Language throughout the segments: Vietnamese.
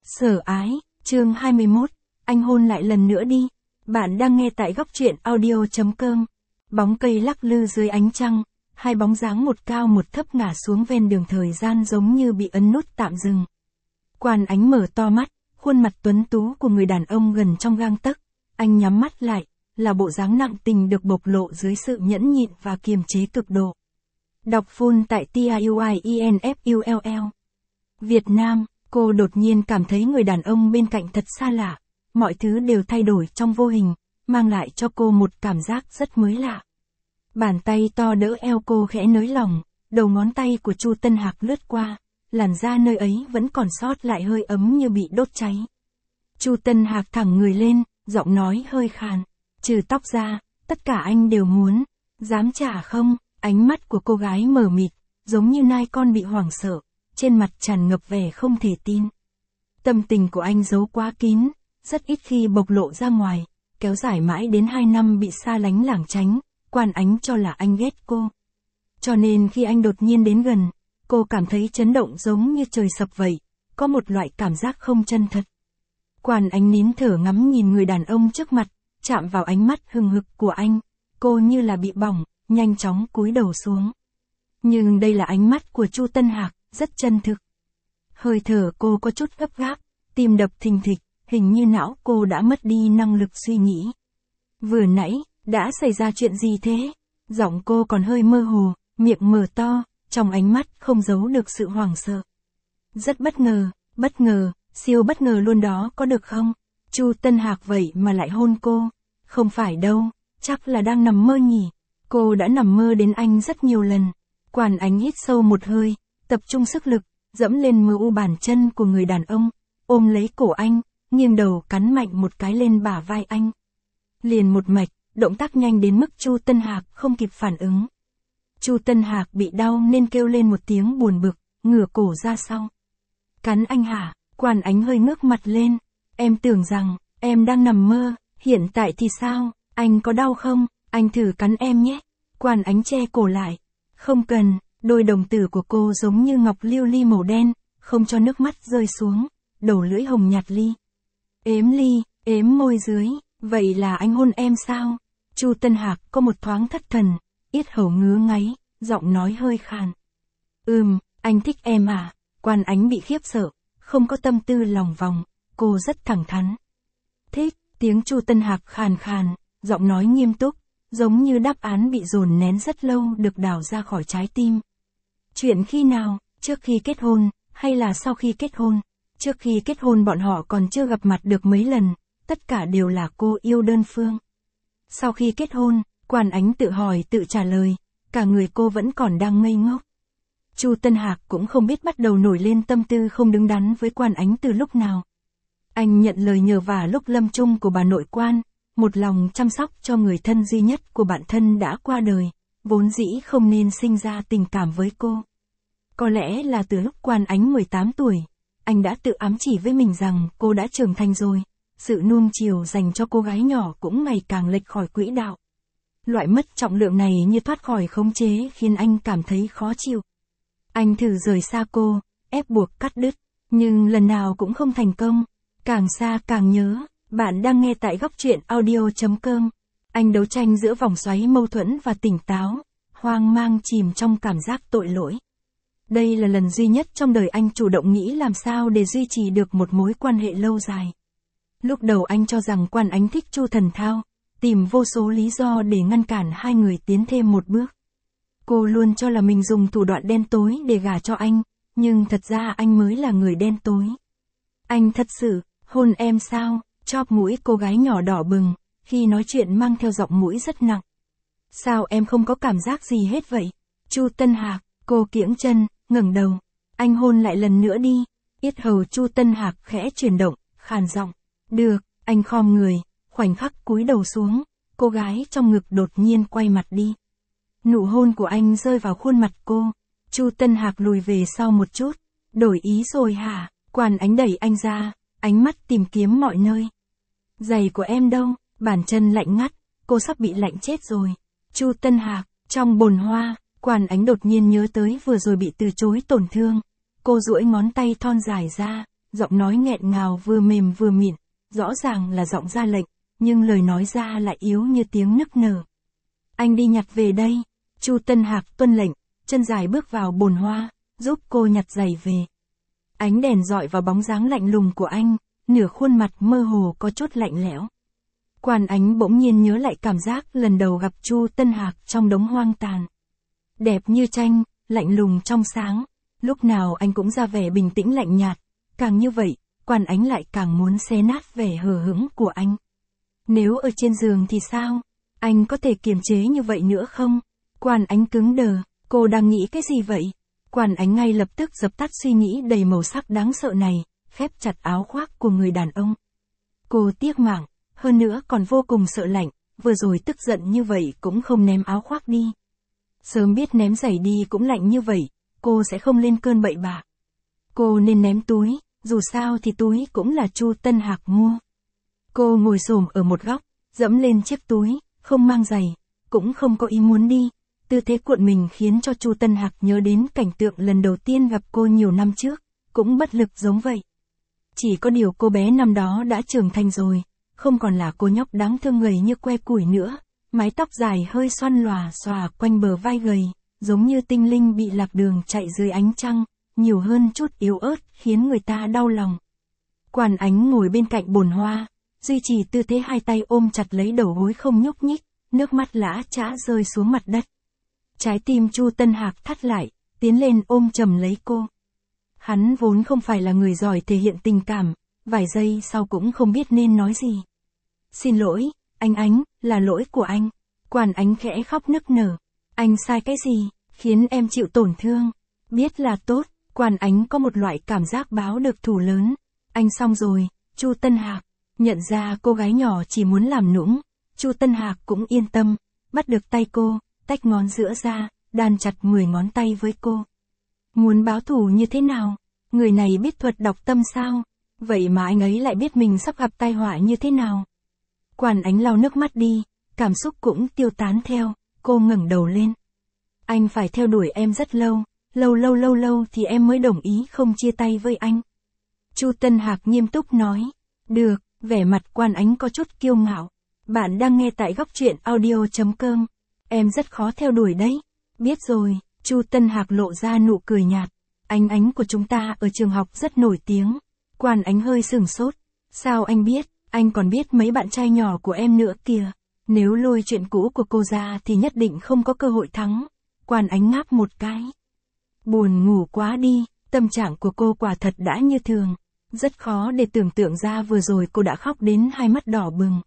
Sở ái, chương 21, anh hôn lại lần nữa đi. Bạn đang nghe tại góc truyện audio.com. Bóng cây lắc lư dưới ánh trăng, hai bóng dáng một cao một thấp ngả xuống ven đường, thời gian giống như bị ấn nút tạm dừng. Quan Ánh mở to mắt, khuôn mặt tuấn tú của người đàn ông gần trong gang tấc. Anh nhắm mắt lại, là bộ dáng nặng tình được bộc lộ dưới sự nhẫn nhịn và kiềm chế cực độ. Đọc full tại TIUIENFULL. Việt Nam, cô đột nhiên cảm thấy người đàn ông bên cạnh thật xa lạ. Mọi thứ đều thay đổi trong vô hình, mang lại cho cô một cảm giác rất mới lạ. Bàn tay to đỡ eo cô khẽ nới lỏng, đầu ngón tay của Chu Tân Hạc lướt qua, làn da nơi ấy vẫn còn sót lại hơi ấm như bị đốt cháy. Chu Tân Hạc thẳng người lên, giọng nói hơi khàn, trừ tóc ra, tất cả anh đều muốn. Dám trả không? Ánh mắt của cô gái mờ mịt, giống như nai con bị hoảng sợ, trên mặt tràn ngập vẻ không thể tin. Tâm tình của anh giấu quá kín, rất ít khi bộc lộ ra ngoài, kéo dài mãi đến 2 năm bị xa lánh lảng tránh. Quan Ánh cho là anh ghét cô. Cho nên khi anh đột nhiên đến gần, cô cảm thấy chấn động giống như trời sập vậy, có một loại cảm giác không chân thật. Quan Ánh nín thở ngắm nhìn người đàn ông trước mặt, chạm vào ánh mắt hừng hực của anh, cô như là bị bỏng, nhanh chóng cúi đầu xuống. Nhưng đây là ánh mắt của Chu Tân Hạc, rất chân thực. Hơi thở cô có chút gấp gáp, tim đập thình thịch, hình như não cô đã mất đi năng lực suy nghĩ. Vừa nãy, đã xảy ra chuyện gì thế? Giọng cô còn hơi mơ hồ, miệng mở to, trong ánh mắt không giấu được sự hoảng sợ. Rất bất ngờ, siêu bất ngờ luôn đó, có được không? Chu Tân Hạc vậy mà lại hôn cô. Không phải đâu, chắc là đang nằm mơ nhỉ. Cô đã nằm mơ đến anh rất nhiều lần. Quan Ánh hít sâu một hơi, tập trung sức lực, dẫm lên mu bàn chân của người đàn ông, ôm lấy cổ anh, nghiêng đầu cắn mạnh một cái lên bả vai anh. Liền một mạch, động tác nhanh đến mức Chu Tân Hạc không kịp phản ứng. Chu Tân Hạc bị đau nên kêu lên một tiếng buồn bực, ngửa cổ ra sau. Cắn anh hả? Quan Ánh hơi ngước mặt lên. Em tưởng rằng, em đang nằm mơ, hiện tại thì sao? Anh có đau không? Anh thử cắn em nhé. Quan Ánh che cổ lại. Không cần, đôi đồng tử của cô giống như ngọc lưu ly màu đen, không cho nước mắt rơi xuống, đầu lưỡi hồng nhạt ếm môi dưới. Vậy là anh hôn em sao? Chu Tân Hạc có một thoáng thất thần, yết hầu ngứa ngáy, giọng nói hơi khàn. Anh thích em à? Quan Ánh bị khiếp sợ, không có tâm tư lòng vòng, cô rất thẳng thắn. Thích, tiếng Chu Tân Hạc khàn khàn, giọng nói nghiêm túc, giống như đáp án bị dồn nén rất lâu được đào ra khỏi trái tim. Chuyện khi nào, trước khi kết hôn, hay là sau khi kết hôn? Trước khi kết hôn bọn họ còn chưa gặp mặt được mấy lần, tất cả đều là cô yêu đơn phương. Sau khi kết hôn, Quan Ánh tự hỏi tự trả lời, cả người cô vẫn còn đang ngây ngốc. Chu Tân Hạc cũng không biết bắt đầu nổi lên tâm tư không đứng đắn với Quan Ánh từ lúc nào. Anh nhận lời nhờ vả lúc lâm chung của bà nội Quan, một lòng chăm sóc cho người thân duy nhất của bản thân đã qua đời, vốn dĩ không nên sinh ra tình cảm với cô. Có lẽ là từ lúc Quan Ánh 18 tuổi, anh đã tự ám chỉ với mình rằng cô đã trưởng thành rồi, sự nuông chiều dành cho cô gái nhỏ cũng ngày càng lệch khỏi quỹ đạo. Loại mất trọng lượng này như thoát khỏi khống chế khiến anh cảm thấy khó chịu. Anh thử rời xa cô, ép buộc cắt đứt, nhưng lần nào cũng không thành công, càng xa càng nhớ. Bạn đang nghe tại góc truyện audio.com. Anh đấu tranh giữa vòng xoáy mâu thuẫn và tỉnh táo, hoang mang chìm trong cảm giác tội lỗi. Đây là lần duy nhất trong đời anh chủ động nghĩ làm sao để duy trì được một mối quan hệ lâu dài. Lúc đầu anh cho rằng Quan Ánh thích Chu Thần Thao, tìm vô số lý do để ngăn cản hai người tiến thêm một bước. Cô luôn cho là mình dùng thủ đoạn đen tối để gả cho anh, nhưng thật ra anh mới là người đen tối. Anh thật sự, hôn em sao? Chóp mũi cô gái nhỏ đỏ bừng, khi nói chuyện mang theo giọng mũi rất nặng. Sao em không có cảm giác gì hết vậy? Chu Tân Hạc, cô kiễng chân, ngẩng đầu. Anh hôn lại lần nữa đi. Yết hầu Chu Tân Hạc khẽ chuyển động, khàn giọng. Được, anh khom người, khoảnh khắc cúi đầu xuống, cô gái trong ngực đột nhiên quay mặt đi. Nụ hôn của anh rơi vào khuôn mặt cô. Chu Tân Hạc lùi về sau một chút. Đổi ý rồi hả? Quan Ánh đẩy anh ra, ánh mắt tìm kiếm mọi nơi. Giày của em đâu? Bàn chân lạnh ngắt, cô sắp bị lạnh chết rồi. Chu Tân Hạc, trong bồn hoa, Quan Ánh đột nhiên nhớ tới vừa rồi bị từ chối tổn thương. Cô duỗi ngón tay thon dài ra, giọng nói nghẹn ngào vừa mềm vừa mịn, rõ ràng là giọng ra lệnh, nhưng lời nói ra lại yếu như tiếng nức nở. Anh đi nhặt về đây. Chu Tân Hạc tuân lệnh, chân dài bước vào bồn hoa, giúp cô nhặt giày về. Ánh đèn dọi vào bóng dáng lạnh lùng của anh, nửa khuôn mặt mơ hồ có chút lạnh lẽo. Quan Ánh bỗng nhiên nhớ lại cảm giác lần đầu gặp Chu Tân Hạc trong đống hoang tàn. Đẹp như tranh, lạnh lùng trong sáng, lúc nào anh cũng ra vẻ bình tĩnh lạnh nhạt, càng như vậy, Quan Ánh lại càng muốn xé nát vẻ hờ hững của anh. Nếu ở trên giường thì sao? Anh có thể kiềm chế như vậy nữa không? Quan Ánh cứng đờ, cô đang nghĩ cái gì vậy? Quan Ánh ngay lập tức dập tắt suy nghĩ đầy màu sắc đáng sợ này, khép chặt áo khoác của người đàn ông. Cô tiếc mạng, hơn nữa còn vô cùng sợ lạnh, vừa rồi tức giận như vậy cũng không ném áo khoác đi. Sớm biết ném giày đi cũng lạnh như vậy, cô sẽ không lên cơn bậy bạ. Cô nên ném túi, dù sao thì túi cũng là Chu Tân Hạc mua. Cô ngồi xổm ở một góc, dẫm lên chiếc túi, không mang giày, cũng không có ý muốn đi. Tư thế cuộn mình khiến cho Chu Tân Hạc nhớ đến cảnh tượng lần đầu tiên gặp cô nhiều năm trước, cũng bất lực giống vậy. Chỉ có điều cô bé năm đó đã trưởng thành rồi, không còn là cô nhóc đáng thương gầy như que củi nữa, mái tóc dài hơi xoăn lòa xòa quanh bờ vai gầy, giống như tinh linh bị lạc đường chạy dưới ánh trăng, nhiều hơn chút yếu ớt khiến người ta đau lòng. Quan Ánh ngồi bên cạnh bồn hoa, duy trì tư thế hai tay ôm chặt lấy đầu gối không nhúc nhích, nước mắt lã chã rơi xuống mặt đất. Trái tim Chu Tân Hạc thắt lại, tiến lên ôm chầm lấy cô. Hắn vốn không phải là người giỏi thể hiện tình cảm, vài giây sau cũng không biết nên nói gì. Xin lỗi, anh Ánh, là lỗi của anh. Quan Ánh khẽ khóc nức nở. Anh sai cái gì, khiến em chịu tổn thương? Biết là tốt, Quan Ánh có một loại cảm giác báo được thù lớn. Anh xong rồi, Chu Tân Hạc. Nhận ra cô gái nhỏ chỉ muốn làm nũng, Chu Tân Hạc cũng yên tâm, bắt được tay cô, tách ngón giữa ra, đan chặt 10 ngón tay với cô. Muốn báo thù như thế nào? Người này biết thuật đọc tâm sao? Vậy mà anh ấy lại biết mình sắp gặp tai họa như thế nào? Quan Ánh lau nước mắt đi, cảm xúc cũng tiêu tán theo, cô ngẩng đầu lên. Anh phải theo đuổi em rất lâu, lâu thì em mới đồng ý không chia tay với anh. Chu Tân Hạc nghiêm túc nói. Được, vẻ mặt Quan Ánh có chút kiêu ngạo. Bạn đang nghe tại góc truyện audio.com. Em rất khó theo đuổi đấy. Biết rồi, Chu Tân Hạc lộ ra nụ cười nhạt. Ánh của chúng ta ở trường học rất nổi tiếng. Quan Ánh hơi sửng sốt. Sao anh biết, anh còn biết mấy bạn trai nhỏ của em nữa kìa. Nếu lôi chuyện cũ của cô ra thì nhất định không có cơ hội thắng. Quan Ánh ngáp một cái. Buồn ngủ quá đi, tâm trạng của cô quả thật đã như thường. Rất khó để tưởng tượng ra vừa rồi cô đã khóc đến hai mắt đỏ bừng.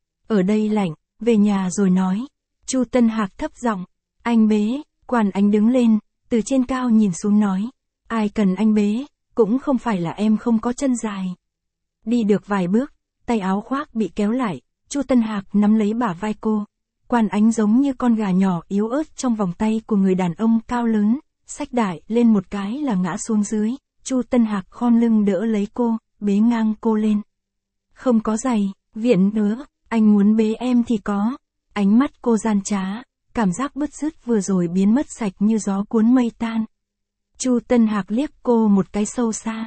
Ở đây lạnh, về nhà rồi nói. Chu Tân Hạc thấp giọng. Anh bế. Quan Ánh đứng lên, từ trên cao nhìn xuống nói. Ai cần anh bế, cũng không phải là em không có chân dài. Đi được vài bước, tay áo khoác bị kéo lại, Chu Tân Hạc nắm lấy bả vai cô. Quan Ánh giống như con gà nhỏ yếu ớt trong vòng tay của người đàn ông cao lớn, xách đại lên một cái là ngã xuống dưới. Chu Tân Hạc khom lưng đỡ lấy cô, bế ngang cô lên. Không có giày, viện nữa, anh muốn bế em thì có. Ánh mắt cô gian trá, cảm giác bứt rứt vừa rồi biến mất sạch như gió cuốn mây tan. Chu Tân Hạc liếc cô một cái sâu xa.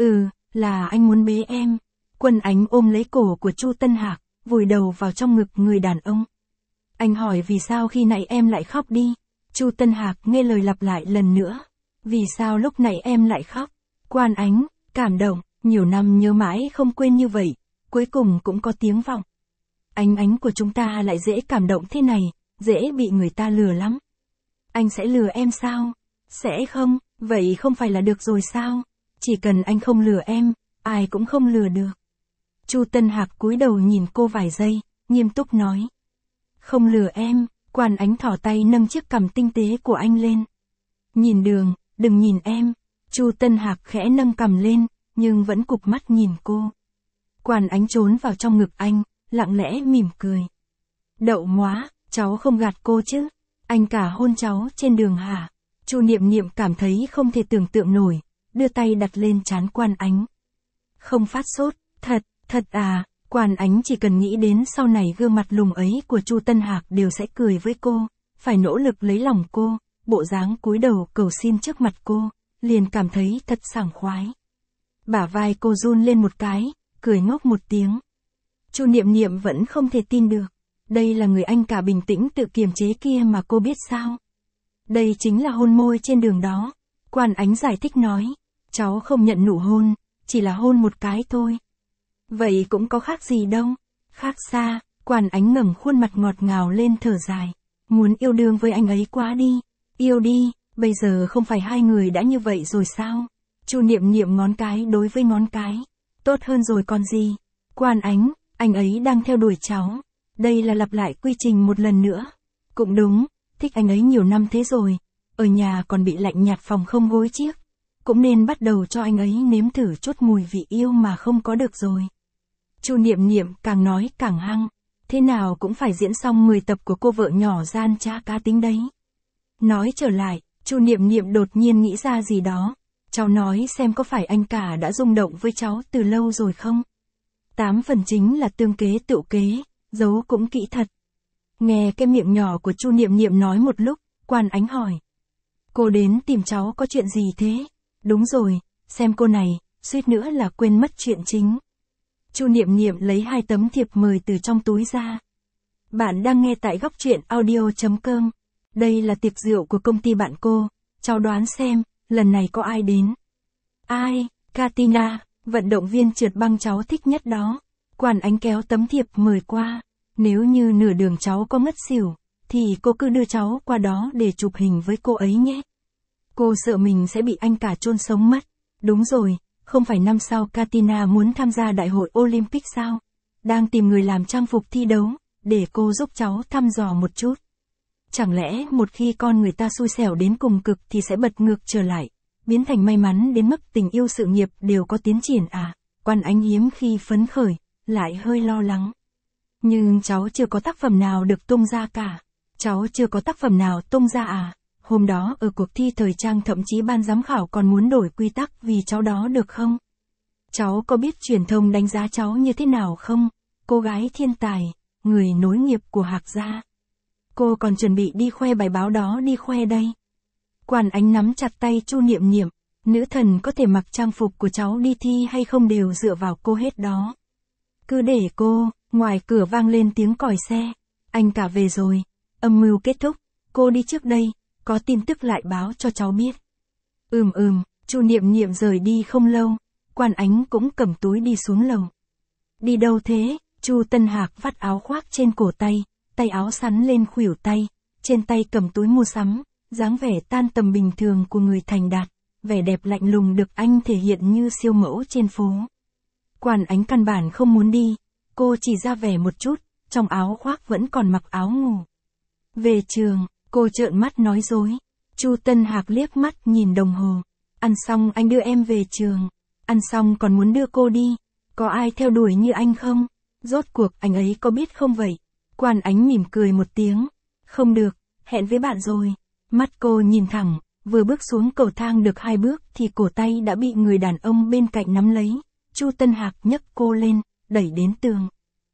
Là anh muốn bế em. Quân Ánh ôm lấy cổ của Chu Tân Hạc, vùi đầu vào trong ngực người đàn ông. Anh hỏi vì sao khi nãy em lại khóc đi. Chu Tân Hạc nghe lời lặp lại lần nữa. Vì sao lúc nãy em lại khóc? Quan Ánh, cảm động, nhiều năm nhớ mãi không quên như vậy, cuối cùng cũng có tiếng vọng. Ánh của chúng ta lại dễ cảm động thế này, dễ bị người ta lừa lắm. Anh sẽ lừa em sao? Sẽ không, vậy không phải là được rồi sao? Chỉ cần anh không lừa em, ai cũng không lừa được. Chu Tân Hạc cúi đầu nhìn cô vài giây, nghiêm túc nói. Không lừa em. Quan Ánh thỏ tay nâng chiếc cằm tinh tế của anh lên. Nhìn đường, đừng nhìn em. Chu Tân Hạc khẽ nâng cằm lên, nhưng vẫn cụp mắt nhìn cô. Quan Ánh trốn vào trong ngực anh, lặng lẽ mỉm cười. Đậu móa, cháu không gạt cô chứ? Anh cả hôn cháu trên đường hả? Chu Niệm Niệm cảm thấy không thể tưởng tượng nổi, đưa tay đặt lên trán Quan Ánh. Không phát sốt, thật à? Quan Ánh chỉ cần nghĩ đến sau này gương mặt lùng ấy của Chu Tân Hạc đều sẽ cười với cô, phải nỗ lực lấy lòng cô, bộ dáng cúi đầu cầu xin trước mặt cô, liền cảm thấy thật sảng khoái. Bả vai cô run lên một cái, cười ngốc một tiếng. Chu Niệm Niệm vẫn không thể tin được. Đây là người anh cả bình tĩnh tự kiềm chế kia mà cô biết sao? Đây chính là hôn môi trên đường đó. Quan Ánh giải thích nói. Cháu không nhận nụ hôn, chỉ là hôn một cái thôi. Vậy cũng có khác gì đâu. Khác xa, Quan Ánh ngẩng khuôn mặt ngọt ngào lên thở dài. Muốn yêu đương với anh ấy quá đi. Yêu đi, bây giờ không phải hai người đã như vậy rồi sao? Chu Niệm Niệm ngón cái đối với ngón cái. Tốt hơn rồi còn gì? Quan Ánh, anh ấy đang theo đuổi cháu. Đây là lặp lại quy trình một lần nữa. Cũng đúng, thích anh ấy nhiều năm thế rồi. Ở nhà còn bị lạnh nhạt phòng không gối chiếc. Cũng nên bắt đầu cho anh ấy nếm thử chút mùi vị yêu mà không có được rồi. Chu Niệm Niệm càng nói càng hăng. Thế nào cũng phải diễn xong 10 tập của cô vợ nhỏ gian trá cá tính đấy. Nói trở lại, Chu Niệm Niệm đột nhiên nghĩ ra gì đó. Cháu nói xem có phải anh cả đã rung động với cháu từ lâu rồi không? 8 phần chính là tương kế tựu kế, giấu cũng kỹ thật. Nghe cái miệng nhỏ của Chu Niệm Niệm nói một lúc, Quan Ánh hỏi. Cô đến tìm cháu có chuyện gì thế? Đúng rồi, xem cô này, suýt nữa là quên mất chuyện chính. Chu Niệm Niệm lấy 2 tấm thiệp mời từ trong túi ra. Bạn đang nghe tại góc truyện audio.com. Đây là tiệc rượu của công ty bạn cô, cháu đoán xem, lần này có ai đến? Ai? Katina, vận động viên trượt băng cháu thích nhất đó. Quan Ánh kéo tấm thiệp mời qua. Nếu như nửa đường cháu có ngất xỉu, thì cô cứ đưa cháu qua đó để chụp hình với cô ấy nhé. Cô sợ mình sẽ bị anh cả chôn sống mất. Đúng rồi, không phải năm sau Katina muốn tham gia đại hội Olympic sao? Đang tìm người làm trang phục thi đấu, để cô giúp cháu thăm dò một chút. Chẳng lẽ một khi con người ta xui xẻo đến cùng cực thì sẽ bật ngược trở lại, biến thành may mắn đến mức tình yêu sự nghiệp đều có tiến triển à? Quan Ánh hiếm khi phấn khởi, lại hơi lo lắng. Nhưng cháu chưa có tác phẩm nào được tung ra cả. Cháu chưa có tác phẩm nào tung ra à? Hôm đó ở cuộc thi thời trang thậm chí ban giám khảo còn muốn đổi quy tắc vì cháu đó được không? Cháu có biết truyền thông đánh giá cháu như thế nào không? Cô gái thiên tài, người nối nghiệp của Hạc gia. Cô còn chuẩn bị đi khoe bài báo đó đi khoe đây. Quan Ánh nắm chặt tay Chu Niệm Niệm. Nữ thần có thể mặc trang phục của cháu đi thi hay không đều dựa vào cô hết đó. Cứ để cô. Ngoài cửa vang lên tiếng còi xe. Anh cả về rồi. Âm mưu kết thúc. Cô đi trước đây. Có tin tức lại báo cho cháu biết. Chu Niệm Niệm rời đi không lâu. Quan Ánh cũng cầm túi đi xuống lầu. Đi đâu thế? Chu Tân Hạc vắt áo khoác trên cổ tay. Tay áo sắn lên khuỷu tay. Trên tay cầm túi mua sắm. Dáng vẻ tan tầm bình thường của người thành đạt. Vẻ đẹp lạnh lùng được anh thể hiện như siêu mẫu trên phố. Quan Ánh căn bản không muốn đi. Cô chỉ ra vẻ một chút, trong áo khoác vẫn còn mặc áo ngủ. Về trường, cô trợn mắt nói dối. Chu Tân Hạc liếc mắt nhìn đồng hồ. Ăn xong anh đưa em về trường. Ăn xong còn muốn đưa cô đi. Có ai theo đuổi như anh không? Rốt cuộc anh ấy có biết không vậy? Quan Ánh mỉm cười một tiếng. Không được, hẹn với bạn rồi. Mắt cô nhìn thẳng, vừa bước xuống cầu thang được 2 bước thì cổ tay đã bị người đàn ông bên cạnh nắm lấy. Chu Tân Hạc nhấc cô lên, đẩy đến tường.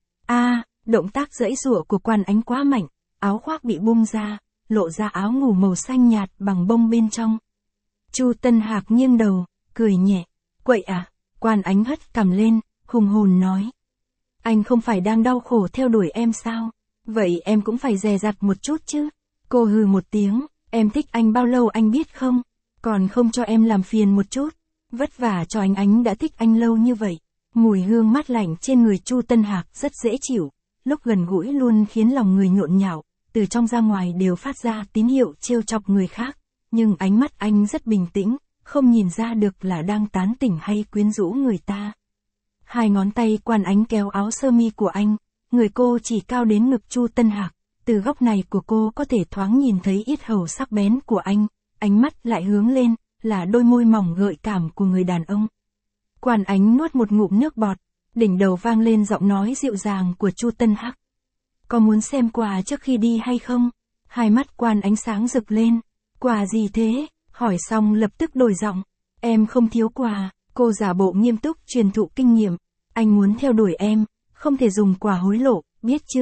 Động tác giãy giụa của Quan Ánh quá mạnh, áo khoác bị bung ra, lộ ra áo ngủ màu xanh nhạt bằng bông bên trong. Chu Tân Hạc nghiêng đầu, cười nhẹ. Quậy à? Quan Ánh hất cằm lên, hùng hồn nói. Anh không phải đang đau khổ theo đuổi em sao? Vậy em cũng phải dè dặt một chút chứ. Cô hừ một tiếng, em thích anh bao lâu anh biết không? Còn không cho em làm phiền một chút. Vất vả cho anh đã thích anh lâu như vậy. Mùi hương mát lạnh trên người Chu Tân Hạc rất dễ chịu, lúc gần gũi luôn khiến lòng người nhộn nhạo, từ trong ra ngoài đều phát ra tín hiệu trêu chọc người khác, nhưng ánh mắt anh rất bình tĩnh, không nhìn ra được là đang tán tỉnh hay quyến rũ người ta. 2 ngón tay Quan Ánh kéo áo sơ mi của anh, người cô chỉ cao đến ngực Chu Tân Hạc, từ góc này của cô có thể thoáng nhìn thấy yết hầu sắc bén của anh, ánh mắt lại hướng lên, là đôi môi mỏng gợi cảm của người đàn ông. Quan Ánh nuốt một ngụm nước bọt, đỉnh đầu vang lên giọng nói dịu dàng của Chu Tân Hạc. Có muốn xem quà trước khi đi hay không? Hai mắt Quan Ánh sáng rực lên. Quà gì thế? Hỏi xong lập tức đổi giọng. Em không thiếu quà. Cô giả bộ nghiêm túc truyền thụ kinh nghiệm. Anh muốn theo đuổi em, không thể dùng quà hối lộ, biết chưa?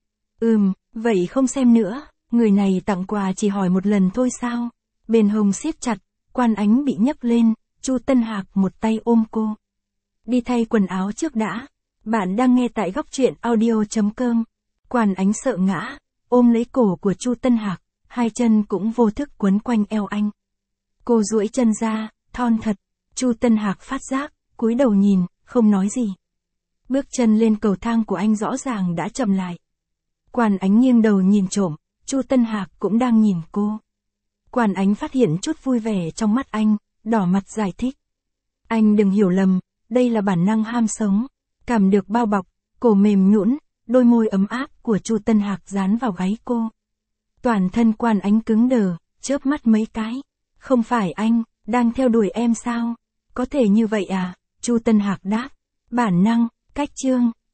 Vậy không xem nữa. Người này tặng quà chỉ hỏi một lần thôi sao? Bên hông siết chặt, Quan Ánh bị nhấc lên, Chu Tân Hạc một tay ôm cô. Đi thay quần áo trước đã. Bạn đang nghe tại góc truyện audio.com. Quản Ánh sợ ngã, ôm lấy cổ của Chu Tân Hạc, hai chân cũng vô thức quấn quanh eo anh. Cô duỗi chân ra, thon thật. Chu Tân Hạc phát giác, cúi đầu nhìn, không nói gì. Bước chân lên cầu thang của anh rõ ràng đã chậm lại. Quản Ánh nghiêng đầu nhìn trộm, Chu Tân Hạc cũng đang nhìn cô. Quản Ánh phát hiện chút vui vẻ trong mắt anh, đỏ mặt giải thích. Anh đừng hiểu lầm, đây là bản năng ham sống. Cảm được bao bọc, cổ mềm nhũn, đôi môi ấm áp của Chu Tân Hạc dán vào gáy cô. Toàn thân Quản Ánh cứng đờ, chớp mắt mấy cái. Không phải anh, đang theo đuổi em sao? Có thể như vậy à? Chu Tân Hạc đáp. Bản năng, cách chương.